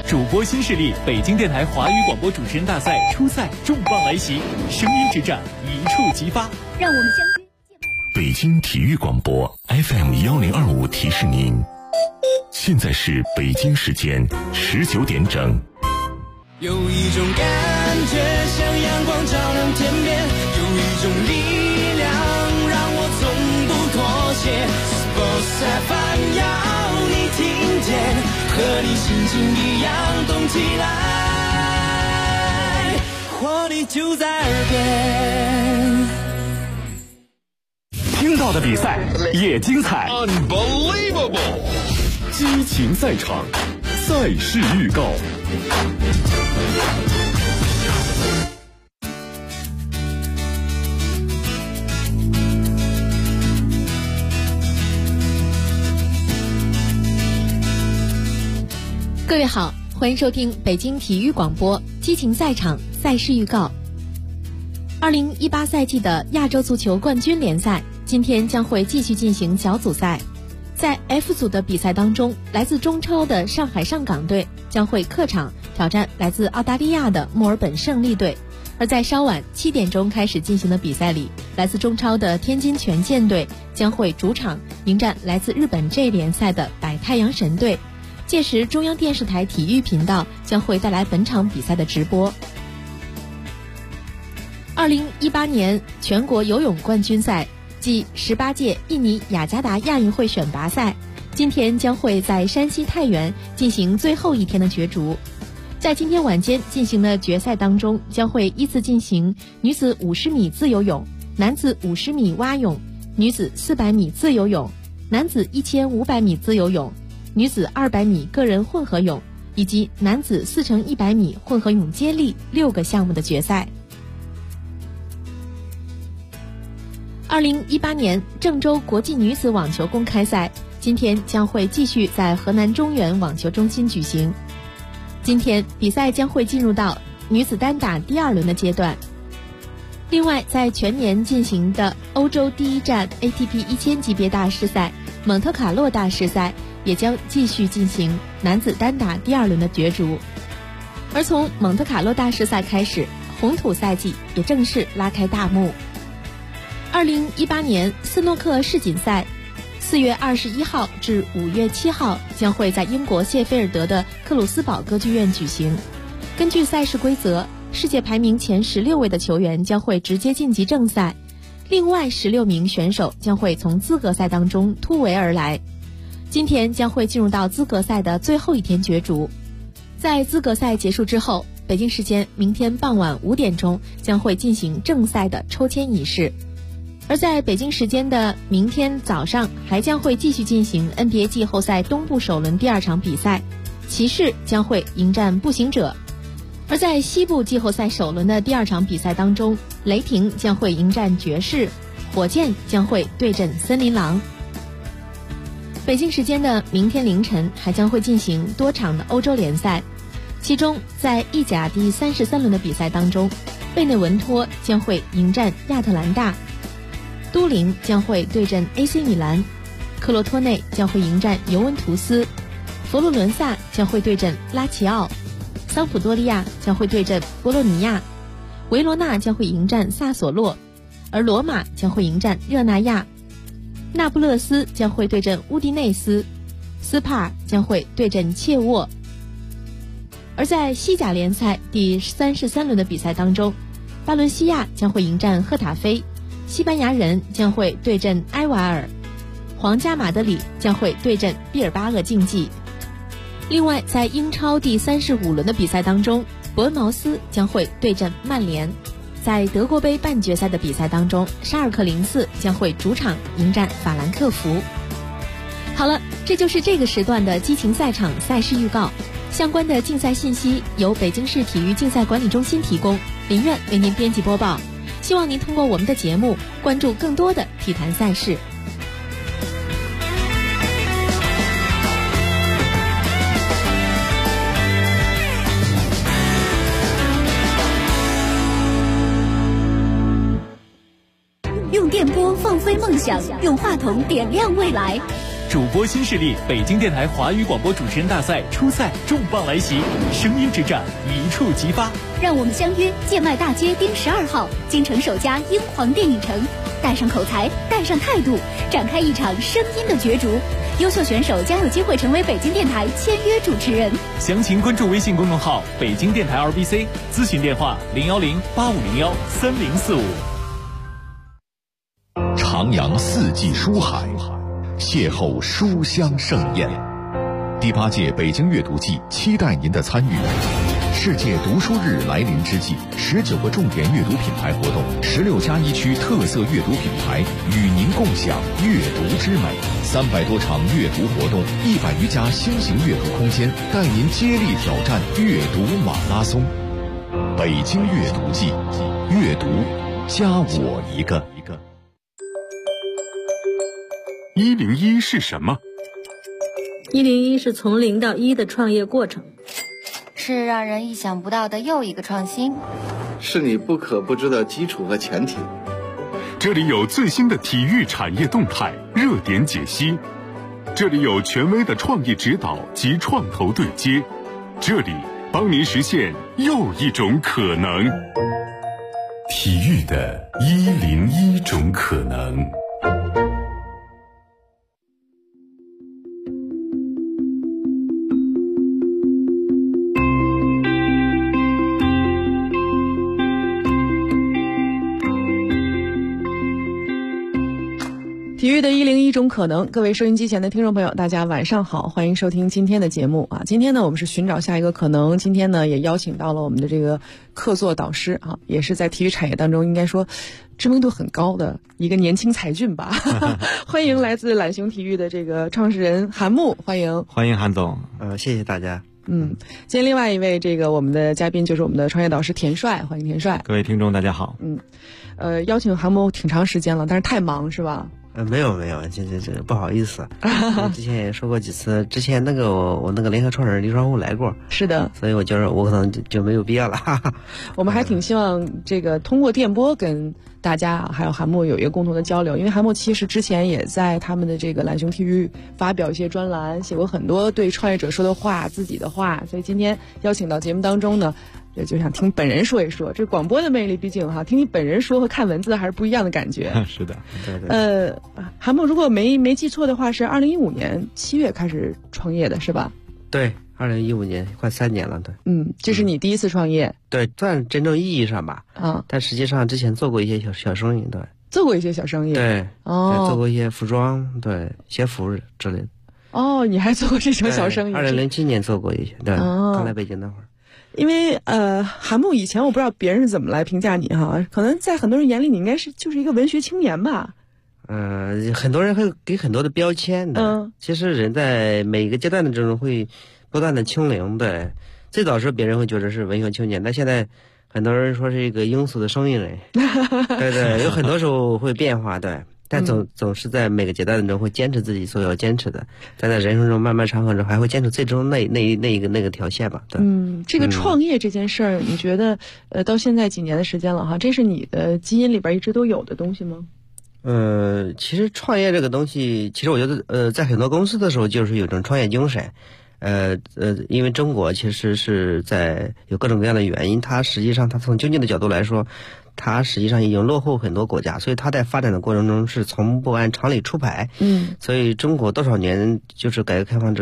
主播新势力北京电台华语广播主持人大赛初赛重磅来袭，声音之战一触即发， 让我们相约北京体育广播 FM1025提示您，现在是北京时间19点整。 有一种感觉像阳光照亮天边，有一种力量让我从不妥协。Sports FM 要你听见，和你心情一样动起来，活力就在耳边。 听到的比赛也精彩 Unbelievable， 激情赛场，赛事预告。 各位好，欢迎收听北京体育广播激情赛场赛事预告。2018赛季的亚洲足球冠军联赛今天将会继续进行小组赛。在 F 组的比赛当中，来自中超的上海上港队将会客场挑战来自澳大利亚的墨尔本胜利队。而在稍晚7点钟开始进行的比赛里，来自中超的天津权健队将会主场迎战来自日本 J 联赛的百太阳神队。届时中央电视台体育频道将会带来本场比赛的直播。2018年全国游泳冠军赛暨18届印尼雅加达亚运会选拔赛今天将会在山西太原进行最后一天的角逐。在今天晚间进行的决赛当中，将会依次进行女子50米自由泳、男子50米蛙泳、女子400米自由泳、男子1500米自由泳、女子200米个人混合泳以及男子4×100米混合泳接力6个项目的决赛。2018年郑州国际女子网球公开赛今天将会继续在河南中原网球中心举行。今天比赛将会进入到女子单打第2轮的阶段。另外，在全年进行的欧洲第一站 ATP 1000级别大师赛蒙特卡洛大师赛也将继续进行男子单打第2轮的角逐。而从蒙特卡洛大师赛开始，红土赛季也正式拉开大幕。2018年斯诺克世锦赛4月21号至5月7号将会在英国谢菲尔德的克鲁斯堡歌剧院举行。根据赛事规则，世界排名前16位的球员将会直接晋级正赛，另外16名选手将会从资格赛当中突围而来。今天将会进入到资格赛的最后一天角逐。在资格赛结束之后，北京时间明天傍晚5点钟将会进行正赛的抽签仪式。而在北京时间的明天早上，还将会继续进行 NBA 季后赛东部首轮第2场比赛，骑士将会迎战步行者。而在西部季后赛首轮的第2场比赛当中，雷霆将会迎战爵士，火箭将会对阵森林狼。北京时间的明天凌晨还将会进行多场的欧洲联赛，其中在意甲第33轮的比赛当中，贝内文托将会迎战亚特兰大，都灵将会对阵 AC 米兰，克罗托内将会迎战尤文图斯，佛罗伦萨将会对阵拉齐奥，桑普多利亚将会对阵波洛尼亚，维罗纳将会迎战萨索洛，而罗马将会迎战热那亚，那不勒斯将会对阵乌迪内斯，斯帕尔将会对阵切沃。而在西甲联赛第33轮的比赛当中，巴伦西亚将会迎战赫塔菲，西班牙人将会对阵埃瓦尔，皇家马德里将会对阵毕尔巴鄂竞技。另外，在英超第35轮的比赛当中，伯恩茅斯将会对阵曼联。在德国杯半决赛的比赛当中，沙尔克04将会主场迎战法兰克福。好了，这就是这个时段的激情赛场赛事预告。相关的竞赛信息由北京市体育竞赛管理中心提供，林苑为您编辑播报。希望您通过我们的节目关注更多的体坛赛事。 用电波放飞梦想，用话筒点亮未来。 主播新势力北京电台华语广播主持人大赛初赛重磅来袭，声音之战一触即发。 让我们相约建外大街丁12号，京城首家英皇电影城，带上口才，带上态度，展开一场声音的角逐。优秀选手将有机会成为北京电台签约主持人。 详情关注微信公众号北京电台 RBC， 咨询电话010-8501-3045。 徜徉四季书海，邂逅书香盛宴。第8届北京阅读季期待您的参与。世界读书日来临之际，19个重点阅读品牌活动，16家一区特色阅读品牌与您共享阅读之美，300多场阅读活动，100余家新型阅读空间，带您接力挑战阅读马拉松。北京阅读季，阅读加我一个。 101是什么 ？101是从0到1的创业过程， 是让人意想不到的又一个创新， 是你不可不知的基础和前提。 这里有最新的体育产业动态、热点解析，这里有权威的创意指导及创投对接，这里帮您实现又一种可能。 体育的101种可能。 体育的101种可能，各位收音机前的听众朋友，大家晚上好，欢迎收听今天的节目啊。今天呢，我们是寻找下一个可能。今天呢，也邀请到了我们的这个客座导师啊，也是在体育产业当中应该说知名度很高的一个年轻才俊吧。欢迎来自懒熊体育的这个创始人韩木，欢迎韩总，谢谢大家。 今天另外一位这个我们的嘉宾就是我们的创业导师田帅，欢迎田帅。 各位听众大家好。 邀请韩木挺长时间了，但是太忙是吧？ 没有，这不好意思。之前也说过几次，之前那个我那个联合创始人黎双户来过， 是的， 所以我觉得我可能就没有必要了。 我们还挺希望这个通过电波跟大家还有韩木有一个共同的交流，因为韩木其实之前也在他们的这个懒熊体育发表一些专栏，写过很多对创业者说的话，自己的话，所以今天邀请到节目当中呢，就想听本人说一说。这广播的魅力，毕竟听你本人说和看文字还是不一样的感觉。 是的，对。 韩木如果没记错的话，是2015年7月开始创业的，是吧？ 对，2015年快3年了，对。 这是你第一次创业？ 对，算真正意义上吧。但实际上之前做过一些小生意，对。 做过一些小生意。 对。做过一些服装，对，鞋服之类的。 你还做过这种小生意 ？2007年做过一些，对。刚来北京那会儿。 因为韩木以前我不知道别人是怎么来评价你哈，可能在很多人眼里你应该就是一个文学青年吧。 很多人会给很多的标签的。其实人在每一个阶段的这种会不断的清零的。最早时候别人会觉得是文学青年，但现在很多人说是一个庸俗的生意人。对，有很多时候会变化，对。但总是在每个阶段中会坚持自己所要坚持的，在人生中漫漫长河中还会坚持最终那个条线吧。对。 这个创业这件事儿，你觉得到现在几年的时间了哈，这是你的基因里边一直都有的东西吗？ 其实创业这个东西，其实我觉得在很多公司的时候就是有一种创业精神。因为中国其实是在有各种各样的原因，它实际上它从经济的角度来说，它实际上已经落后很多国家，所以它在发展的过程中是从不按常理出牌。所以中国多少年就是改革开放这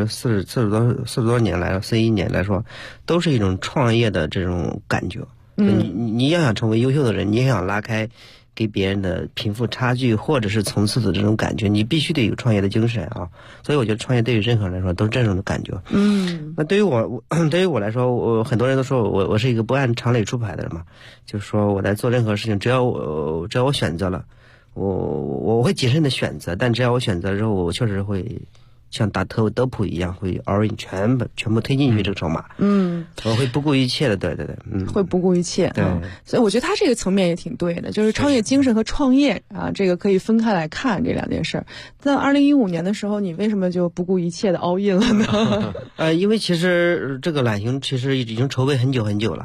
40多年来了，41年来说，都是一种创业的这种感觉。你要想成为优秀的人，你也想拉开给别人的贫富差距或者是层次的这种感觉，你必须得有创业的精神啊！所以我觉得创业对于任何人来说都是这种的感觉。那对于我来说，很多人都说我是一个不按常理出牌的人嘛，就是说我在做任何事情，只要我选择了，我会谨慎的选择，但只要我选择之后，我确实会像打德普一样，会 all in 全部推进去这个筹码。我会不顾一切的，对， 会不顾一切。对，所以我觉得他这个层面也挺对的，就是创业精神和创业啊，这个可以分开来看这两件事儿。在2015年的时候，你为什么就不顾一切的 all in 了呢？ 因为其实这个懒熊其实已经筹备很久很久了。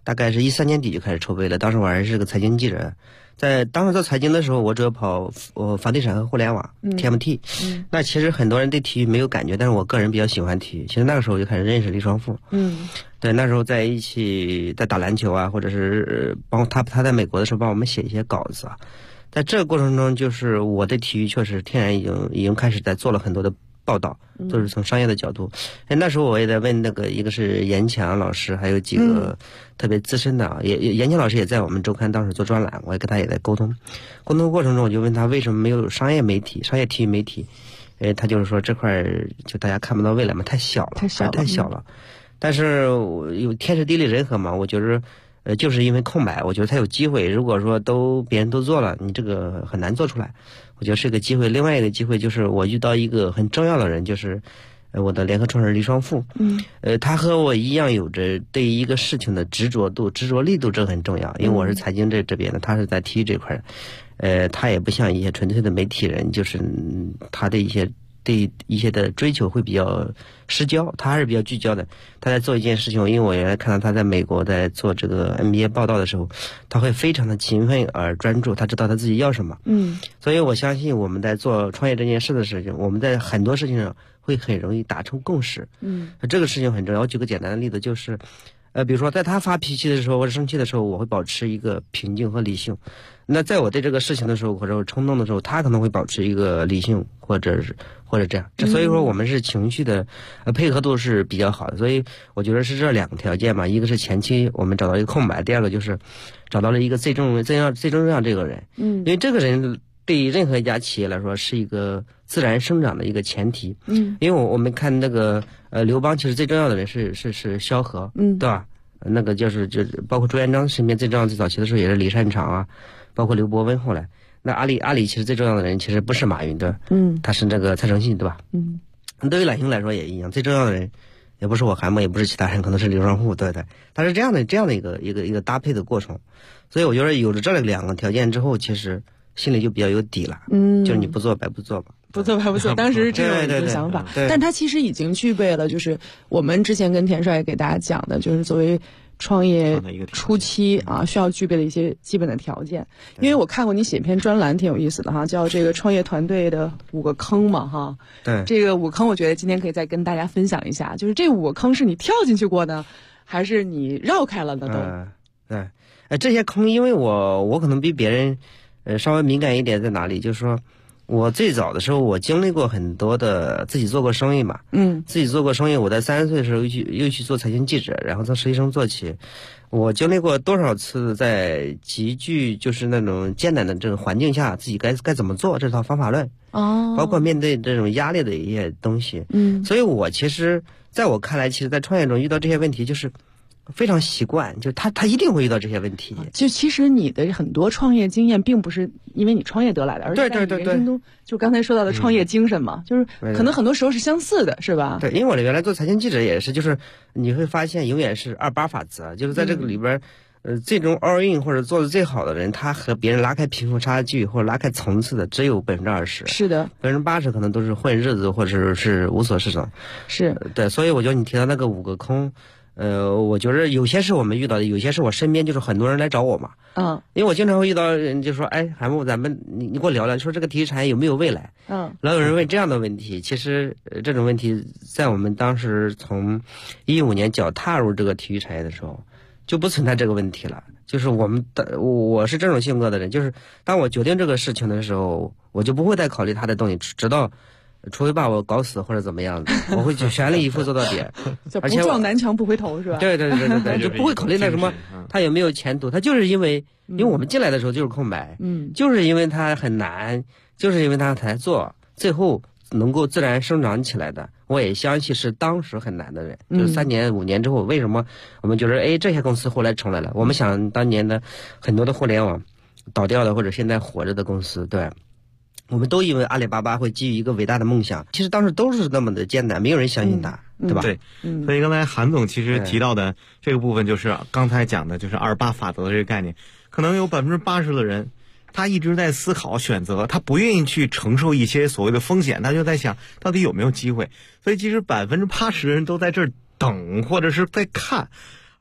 大概是13年底就开始筹备了。当时我还是个财经记者，当时做财经的时候，我主要跑房地产和互联网、TMT。那其实很多人对体育没有感觉，但是我个人比较喜欢体育。其实那个时候就开始认识李双富。对，那时候在一起在打篮球啊，或者是帮他在美国的时候帮我们写一些稿子啊。在这个过程中，就是我对体育确实天然已经开始在做了很多的报道，都是从商业的角度。那时候我也在问一个是严强老师，还有几个特别资深的啊，严强老师也在我们周刊当时做专栏，我也跟他也在沟通过程中，我就问他为什么没有商业体育媒体，他就是说这块就大家看不到未来嘛，太小了。但是有天时地利人和嘛，我觉得。就是因为空白，我觉得才有机会。如果说别人都做了，你这个很难做出来。我觉得是个机会。另外一个机会就是我遇到一个很重要的人，就是我的联合创始人李双富。他和我一样有着对一个事情的执着力度，这很重要。因为我是财经这边的，他是在体育这块的。他也不像一些纯粹的媒体人，就是他的对一些的追求会比较失焦，他还是比较聚焦的。他在做一件事情，因为我原来看到他在美国在做这个 NBA 报道的时候，他会非常的勤奋而专注，他知道他自己要什么。所以我相信我们在做创业这件事的事情，我们在很多事情上会很容易达成共识。这个事情很重要。我举个简单的例子，就是比如说在他发脾气的时候或者生气的时候，我会保持一个平静和理性。那在我对这个事情的时候或者冲动的时候，他可能会保持一个理性或者这样。所以说我们是情绪的配合度是比较好的。所以我觉得是这2个条件嘛，一个是前期我们找到一个空白，第二个就是找到了一个最重要这个人。因为这个人对于任何一家企业来说是一个自然生长的一个前提。因为我们看那个刘邦，其实最重要的人是萧何，对吧？那个就包括朱元璋身边最重要最早期的时候也是李善长啊，包括刘伯温后来。那阿里其实最重要的人其实不是马云的，他是这个蔡崇信，对吧？对于揽星来说也一样，最重要的人也不是我韩某，也不是其他人，可能是李双富，对。他是这样的一个搭配的过程。所以我觉得有了这2个条件之后，其实心里就比较有底了。就是你不做白不做吧。 不做白不做，当时是这样一个想法。但他其实已经具备了，就是我们之前跟田帅给大家讲的，就是作为创业初期啊，需要具备的一些基本的条件。因为我看过你写篇专栏挺有意思的哈，叫这个创业团队的5个坑嘛哈。 对， 这个5个坑我觉得今天可以再跟大家分享一下，就是这5个坑是你跳进去过呢，还是你绕开了的都？ 对，这些坑因为我可能比别人稍微敏感一点在哪里，就是说我最早的时候我经历过很多的自己做过生意嘛。自己做过生意，我在30岁的时候又去做财经记者，然后从实习生做起。我经历过多少次在极具就是那种艰难的这个环境下，自己该怎么做这套方法论。包括面对这种压力的一些东西。所以我其实在我看来，其实在创业中遇到这些问题就是非常习惯，就他一定会遇到这些问题。 就其实你的很多创业经验并不是因为你创业得来的，而是在你人生中就刚才说到的创业精神嘛，就是可能很多时候是相似的，是吧？ 对，因为我原来做财经记者也是，就是你会发现永远是28法则，就是在这个里边，最终 all in 或者做的最好的人，他和别人拉开贫富差距或者拉开层次的只有20%。 是的 ，80%可能都是混日子或者是无所事事。 是对， 所以我觉得你提到那个5个坑。我觉得有些是我们遇到的，有些是我身边就是很多人来找我嘛。因为我经常会遇到人就说，哎，韩木，咱们你给我聊聊，说这个体育产业有没有未来？老有人问这样的问题。其实这种问题在我们当时从15年脚踏入这个体育产业的时候，就不存在这个问题了。就是我是这种性格的人，就是当我决定这个事情的时候，我就不会再考虑他的东西，直到除非把我搞死或者怎么样的，我会去全力以赴做到底。 而且不撞南墙不回头是吧？ 对，就不会考虑那什么他有没有前途。他就是因为我们进来的时候就是空白，就是因为他很难，就是因为他才做，最后能够自然生长起来的。我也相信是当时很难的人，就是3年5年之后，为什么我们觉得这些公司后来重来了？我们想当年的很多的互联网倒掉的或者现在活着的公司，对。我们都以为阿里巴巴会基于一个伟大的梦想，其实当时都是那么的艰难，没有人相信他，对吧？ 对，所以刚才韩总其实提到的这个部分，就是刚才讲的，就是28法则的这个概念。可能有80%的人，他一直在思考选择，他不愿意去承受一些所谓的风险，他就在想到底有没有机会。所以其实80%的人都在这儿等，或者是在看。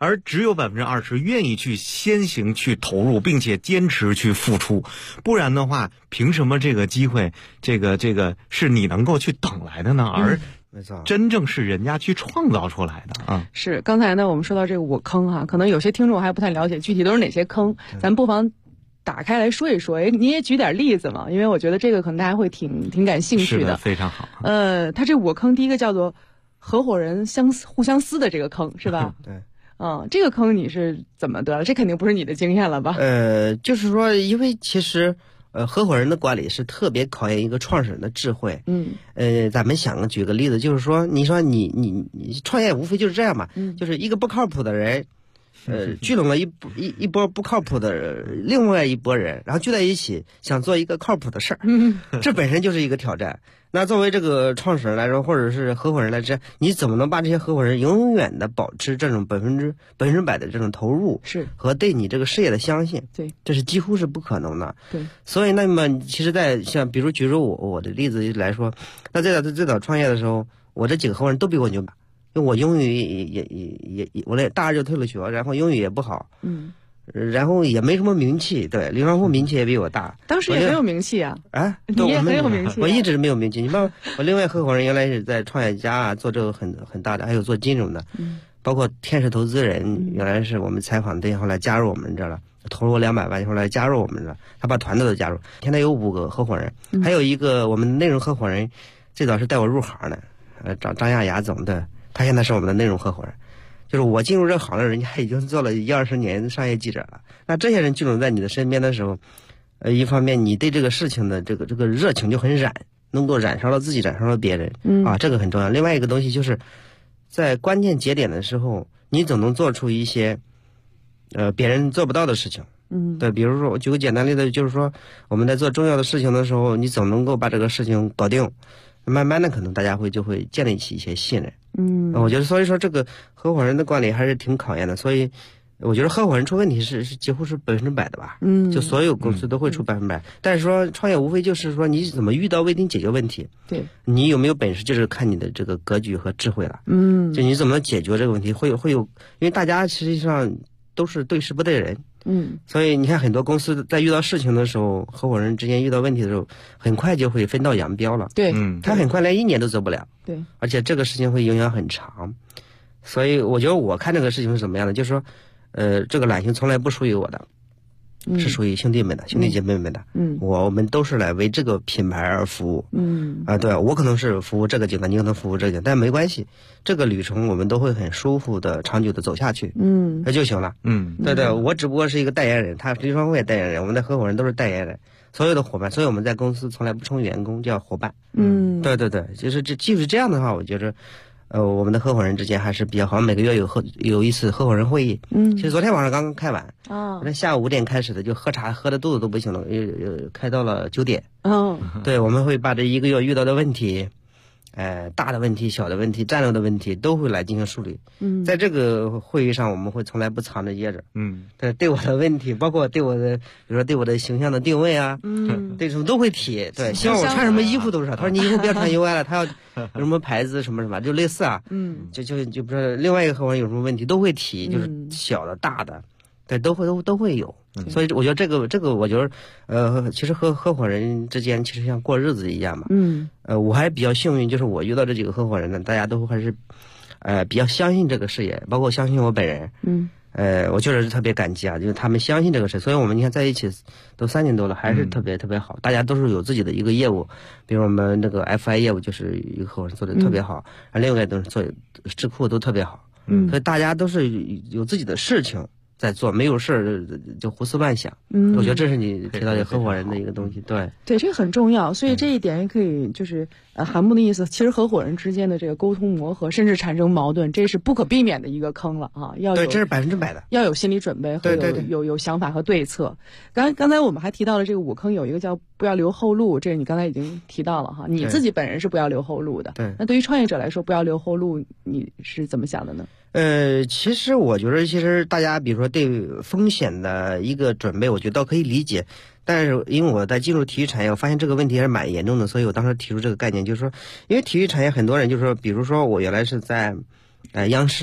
而只有20%愿意去先行去投入，并且坚持去付出，不然的话，凭什么这个机会，这个是你能够去等来的呢？而真正是人家去创造出来的啊！ 是刚才呢，我们说到这个5坑哈，可能有些听众还不太了解具体都是哪些坑，咱不妨打开来说一说。你也举点例子嘛，因为我觉得这个可能大家会挺感兴趣的。 是的，非常好。 它这5个坑，第一个叫做合伙人互相撕的这个坑，是吧？ 对。 这个坑你是怎么得的？这肯定不是你的经验了吧？ 就是说，因为其实。合伙人的管理是特别考验一个创始人的智慧。咱们举个例子，就是说，你说你创业无非就是这样嘛，就是一个不靠谱的人，聚拢了一波不靠谱的另外一拨人，然后聚在一起想做一个靠谱的事儿，这本身就是一个挑战。那作为这个创始人来说，或者是合伙人来说，你怎么能把这些合伙人永远的保持这种100%的这种投入， 是和对你这个事业的相信？ 对， 这是几乎是不可能的。 对， 所以那么其实，比如举我的例子来说，那最早创业的时候，我这几个合伙人都比我牛，因为我英语也我大2就退了学，然后英语也不好。然后也没什么名气，对，刘长富名气也比我大。 当时也很有名气啊！你也很有名气。 我一直没有名气。你看，我另外合伙人原来是在创业家啊，做这个很大的，还有做金融的，包括天使投资人，原来是我们采访对，后来加入我们这了，投入200万，后来加入我们了，他把团队都加入。现在有5个合伙人，还有一个我们内容合伙人，最早是带我入行的，张亚雅总的，他现在是我们的内容合伙人。就是我进入这行的人家已经做了10-20年商业记者了。那这些人聚拢在你的身边的时候，一方面你对这个事情的这个热情就很能够燃烧了自己，燃烧了别人，这个很重要。另外一个东西就是在关键节点的时候，你总能做出一些别人做不到的事情。对，比如说我举个简单例子，就是说我们在做重要的事情的时候，你总能够把这个事情搞定，慢慢的可能大家就会建立起一些信任。我觉得所以说这个合伙人的管理还是挺考验的，所以我觉得合伙人出问题是几乎是100%的吧。就所有公司都会出100%。但是说创业无非就是说你怎么遇到问题解决问题。 对， 你有没有本事就是看你的这个格局和智慧了。就你怎么解决这个问题，会有，因为大家实际上都是对事不对人。所以你看很多公司在遇到事情的时候，合伙人之间遇到问题的时候，很快就会分道扬镳了。 对， 他很快连1年都走不了。 对， 而且这个事情会影响很长。所以我觉得我看这个事情是怎么样的，就是说，这个揽星从来不属于我的，是属于兄弟们的，兄弟姐妹们的。我们都是来为这个品牌而服务。对，我可能是服务这个阶段，你可能服务这个阶段，但没关系，这个旅程我们都会很舒服的、长久的走下去。那就行了。对，我只不过是一个代言人，刘双辉也代言人，我们的合伙人都是代言人，所有的伙伴，所以我们在公司从来不称员工，叫伙伴。对，就是就是这样的话，我觉着。我们的合伙人之间还是比较好，每个月有一次合伙人会议。其实昨天晚上刚刚开完，那下午5点开始的，就喝茶喝的肚子都不行了，开到了9点。对，我们会把这1个月遇到的问题，大的问题、小的问题、战略的问题都会来进行梳理。在这个会议上，我们会从来不藏着掖着。对我的问题，包括对我的，比如说对我的形象的定位啊，对什么都会提。对，希望我穿什么衣服都是。他说你以后不要穿 UI 了，他要有什么牌子什么，就类似啊。就不知道另外一个合伙人有什么问题都会提，就是小的大的，对，都会有。所以我觉得这个我觉得其实和合伙人之间其实像过日子一样嘛。我还比较幸运，就是我遇到这几个合伙人呢，大家都还是比较相信这个事业，包括相信我本人。我确实是特别感激啊，就是他们相信这个事，所以我们你看在一起都3年多了，还是特别特别好。大家都是有自己的一个业务，比如我们那个 FI 业务就是一个合伙人做的特别好，另外都是做智库都特别好。所以大家都是有自己的事情在做，没有事就胡思乱想。我觉得这是你提到的合伙人的一个东西。对， 这个很重要。所以这一点也可以就是韩木的意思，其实合伙人之间的这个沟通磨合，甚至产生矛盾，这是不可避免的一个坑了啊！ 对，这是100%的， 要有心理准备和有想法和对策。刚才我们还提到了这个5坑，有一个叫不要留后路，这你刚才已经提到了哈。你自己本人是不要留后路的。 对， 那对于创业者来说，不要留后路，你是怎么想的呢？ 其实我觉得，其实大家比如说对风险的一个准备，我觉得倒可以理解。但是因为我在进入体育产业，我发现这个问题还是蛮严重的，所以我当时提出这个概念，就是说，因为体育产业很多人就是说，比如说我原来是在央视，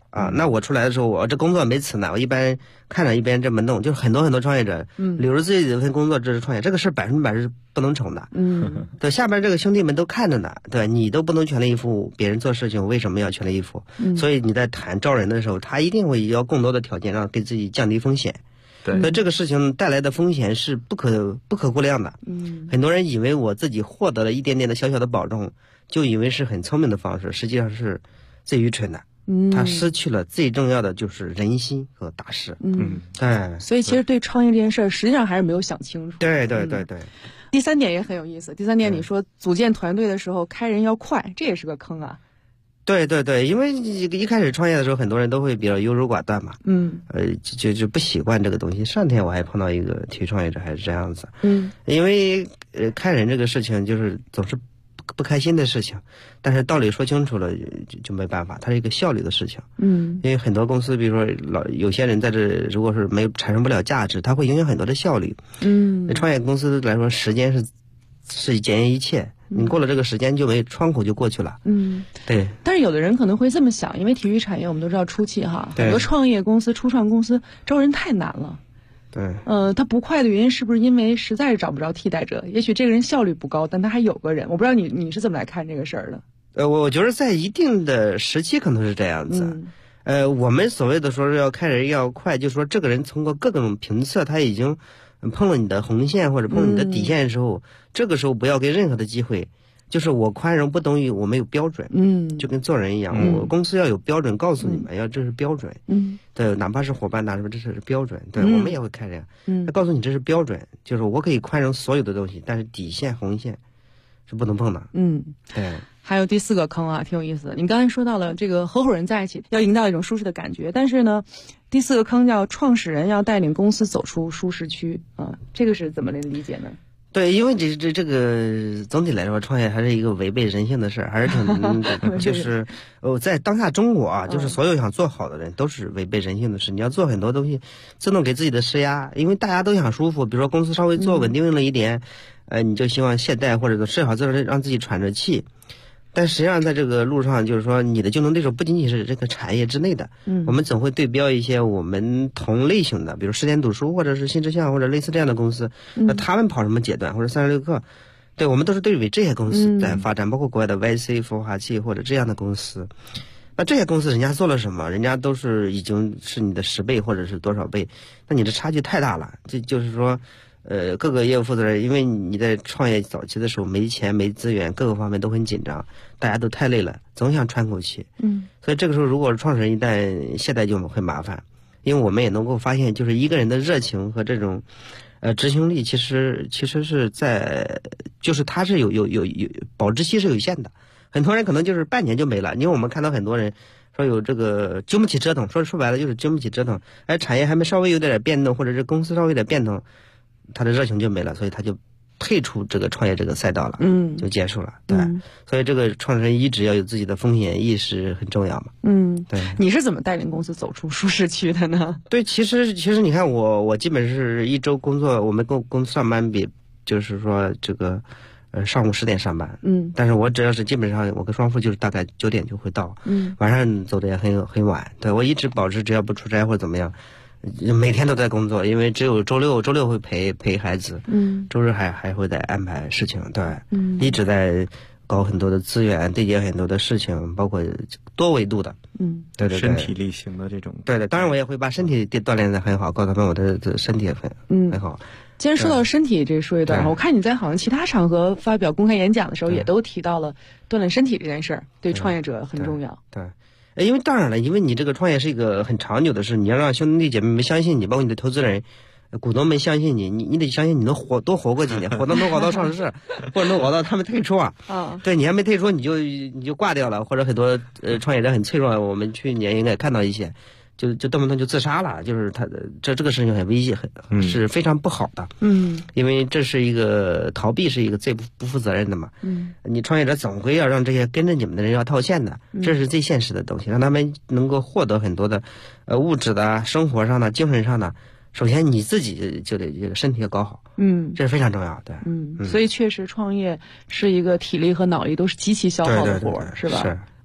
啊。那我出来的时候，我这工作没辞呢，我一般看着一边这么弄，就是很多创业者，留着自己的一份工作这是创业，这个事100%是不能成的。对，下边这个兄弟们都看着呢，对，你都不能全力以赴，别人做事情为什么要全力以赴？所以你在谈招人的时候，他一定会要更多的条件，让给自己降低风险。 对， 那这个事情带来的风险是不可估量的。很多人以为我自己获得了一点点的小小的保证，就以为是很聪明的方式，实际上是最愚蠢的。他失去了最重要的就是人心和大事。 所以其实对创业这件事儿，实际上还是没有想清楚。 对。 第3点也很有意思。第3点你说组建团队的时候开人要快，这也是个坑啊。 对，因为一开始创业的时候，很多人都会比较优柔寡断嘛。就不习惯这个东西。上天我还碰到一个体育创业者，还是这样子。因为开人这个事情就是总是不开心的事情，但是道理说清楚了就没办法，它是一个效率的事情。因为很多公司，比如说有些人在这如果是没产生不了价值，它会影响很多的效率。创业公司来说，时间是检验一切。你过了这个时间就没窗口就过去了。对。 但是有的人可能会这么想，因为体育产业我们都知道初期很多创业公司、初创公司招人太难了。 对。 他不快的原因是不是因为实在是找不着替代者？也许这个人效率不高，但他还有个人。我不知道你是怎么来看这个事儿的？ 我觉得在一定的时期可能是这样子。我们所谓的说是要开人要快，就是说这个人通过各种评测，他已经碰了你的红线或者碰了你的底线的时候，这个时候不要给任何的机会。就是我宽容不等于我没有标准。就跟做人一样，我公司要有标准告诉你们，要这是标准。对，哪怕是伙伴，哪怕这是标准。对，我们也会开人。告诉你这是标准，就是我可以宽容所有的东西，但是底线红线是不能碰的。对。 还有第4个坑啊，挺有意思的。你刚才说到了这个合伙人在一起要营造一种舒适的感觉，但是呢，第4个坑叫创始人要带领公司走出舒适区啊，这个是怎么理解呢？ 对，因为这个总体来说，创业还是一个违背人性的事儿，还是挺就是在当下中国啊，就是所有想做好的人都是违背人性的事。你要做很多东西，自动给自己的施压，因为大家都想舒服。比如说公司稍微做稳定了一点，你就希望懈怠或者设好自己让自己喘着气。但实际上在这个路上，就是说你的竞争对手不仅仅是这个产业之内的，我们总会对标一些我们同类型的，比如10点读书或者是新之象或者类似这样的公司，那他们跑什么阶段或者36氪，对，我们都是对比这些公司在发展，包括国外的 YC 孵化器或者这样的公司。那这些公司人家做了什么？人家都是已经是你的10倍或者是多少倍，那你这差距太大了。这就是说各个业务负责人，因为你在创业早期的时候没钱没资源，各个方面都很紧张，大家都太累了，总想喘口气。所以这个时候如果创始人一旦懈怠就很麻烦。因为我们也能够发现，就是一个人的热情和这种执行力其实是在，就是它是有保质期是有限的。很多人可能就是半年就没了，因为我们看到很多人说有这个经不起折腾，说白了就是经不起折腾，而产业还没稍微有点变动，或者是公司稍微有点变动，他的热情就没了，所以他就退出这个创业这个赛道了，就结束了。对，所以这个创始人一直要有自己的风险意识很重要嘛。对。 你是怎么带领公司走出舒适区的呢？ 对，其实你看我基本是一周工作，我们公司上班比就是说这个上午10点上班，但是我只要是基本上我跟双副就是大概9点就会到，晚上走的也很晚。对，我一直保持只要不出差或者怎么样，每天都在工作，因为只有周六会陪孩子，周日还会再安排事情。对，一直在搞很多的资源，对接很多的事情，包括多维度的，对， 身体力行的这种。 对，当然我也会把身体锻炼得很好，告诉他们我的身体也很好。 既然说到身体，这说一段，我看你在好像其他场合发表公开演讲的时候，也都提到了锻炼身体这件事儿，对创业者很重要。 对，因为当然了，因为你这个创业是一个很长久的事，你要让兄弟姐妹们相信你，包括你的投资人、股东们相信你，你得相信你能多活过几年，活到能搞到上市，或者能搞到他们退出啊。对，你还没退出你就挂掉了，或者很多创业者很脆弱，我们去年应该看到一些。就动不动就自杀了，就是他这个事情很危险，是非常不好的。因为这是一个逃避，是一个最不负责任的嘛。你创业者总归要让这些跟着你们的人要套现的，这是最现实的东西，让他们能够获得很多的物质的、生活上的、精神上的。首先你自己就得这个身体要搞好，这是非常重要的。 所以确实创业是一个体力和脑力都是极其消耗的活，是吧？ 是。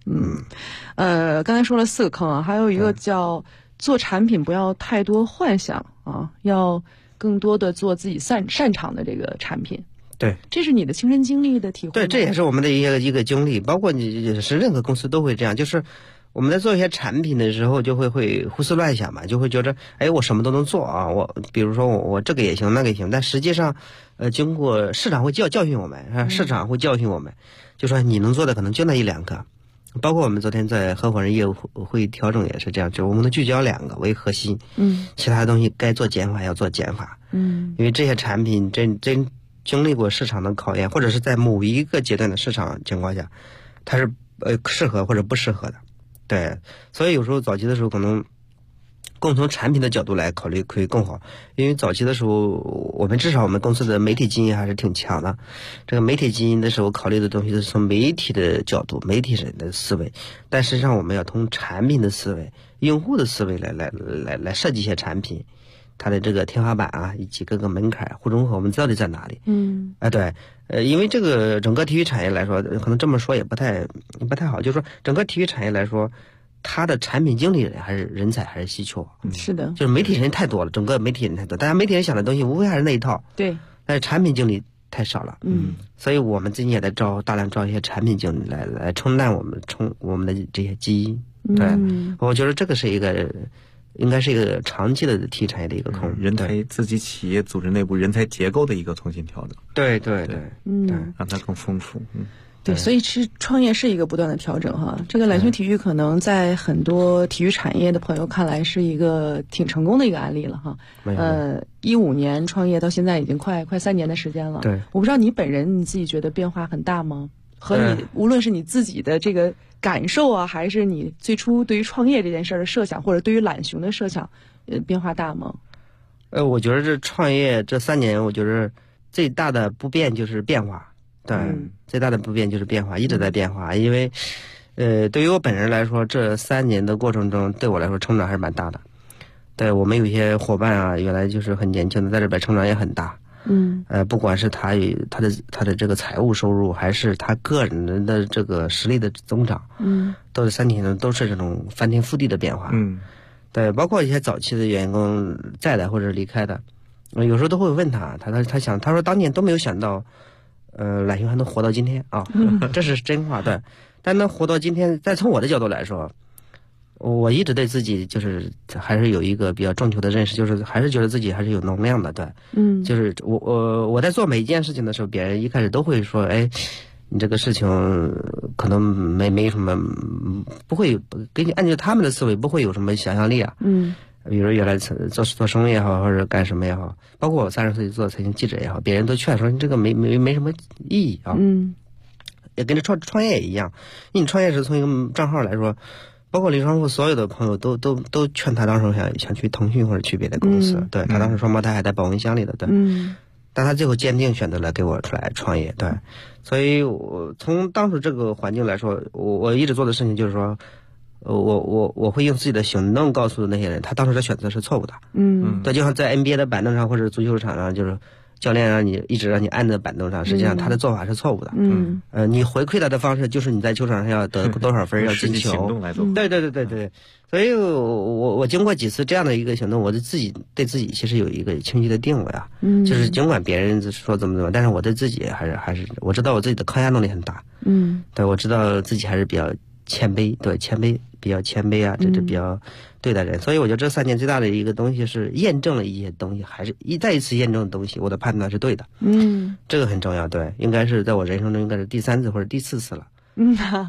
刚才说了4个坑啊，还有一个叫做产品不要太多幻想啊，要更多的做自己擅长的这个产品。 对， 这是你的亲身经历的体会吗？ 对，这也是我们的一个经历，包括你是任何公司都会这样，就是我们在做一些产品的时候就会胡思乱想嘛，就会觉得我什么都能做啊，我比如说我这个也行那个也行，但实际上经过市场会教训我们，市场会教训我们，就说你能做的可能就那1-2个。包括我们昨天在合伙人业务会议调整也是这样，就我们能聚焦2个为核心，其他的东西该做减法要做减法，因为这些产品真经历过市场的考验，或者是在某一个阶段的市场情况下，它是适合或者不适合的，对，所以有时候早期的时候可能更从产品的角度来考虑会更好，因为早期的时候我们至少我们公司的媒体基因还是挺强的，这个媒体基因的时候考虑的东西是从媒体的角度、媒体人的思维，但实际上我们要从产品的思维、用户的思维来设计一些产品，它的这个天花板啊，以及各个门槛互中和我们到底在哪里？对，因为这个整个体育产业来说，可能这么说也不太好，就是说整个体育产业来说，它的产品经理人才还是稀缺。 是的， 就是媒体人太多了，整个媒体人太多，大家媒体人想的东西无非还是那一套。 对， 但是产品经理太少了。所以我们最近也在大量招一些产品经理来冲淡我们的这些基因。对，我觉得这个是应该是一个长期的体育产业的一个坑， 人才自己企业组织内部人才结构的一个重新调整。 对， 让它更丰富。 对，所以其实创业是一个不断的调整哈。这个揽讯体育可能在很多体育产业的朋友看来是一个挺成功的一个案例了哈。15年创业到现在已经快3年的时间了。 对， 我不知道你本人你自己觉得变化很大吗？和你无论是你自己的这个感受啊，还是你最初对于创业这件事的设想，或者对于揽讯的设想，变化大吗？ 我觉得这创业这3年，我觉得最大的不变就是变化。对，最大的不变就是变化，一直在变化。因为，对于我本人来说，这3年的过程中，对我来说成长还是蛮大的。对，我们有些伙伴啊，原来就是很年轻的，在这边成长也很大。不管是他的这个财务收入，还是他个人的这个实力的增长，都是3年中都是这种翻天覆地的变化。对，包括一些早期的员工在的或者离开的，有时候都会问他说当年都没有想到。揽讯还能活到今天啊，这是真话。对，但能活到今天，再从我的角度来说，我一直对自己就是还是有一个比较正确的认识，就是还是觉得自己还是有能量的。对，就是我在做每一件事情的时候，别人一开始都会说，你这个事情可能没什么，不会给你按照他们的思维，不会有什么想象力啊。比如原来做生意也好，或者干什么也好，包括我30岁做财经记者也好，别人都劝说你这个没什么意义啊。也跟着创业也一样，你创业时从一个账号来说，包括李双富所有的朋友都劝他当时想去腾讯或者去别的公司。对，他当时双胞胎还在保温箱里的。对，但他最后坚定选择了给我出来创业。对，所以我从当时这个环境来说，我一直做的事情就是说。我会用自己的行动告诉那些人，他当时的选择是错误的。对，就像在 NBA 的板凳上或者足球场上，就是教练一直让你按在板凳上，实际上他的做法是错误的。你回馈他的方式就是你在球场上要得多少分，要进球。 行动来做。 对。所以我经过几次这样的一个行动，我对自己其实有一个清晰的定位啊。就是尽管别人说怎么，但是我对自己还是我知道我自己的抗压能力很大。对，我知道自己还是比较谦卑，比较谦卑啊，这比较对待人。所以我觉得这3年最大的一个东西是验证了一些东西，还是再一次验证的东西，我的判断是对的。这个很重要。对，应该是在我人生中应该是第3次或者第4次了。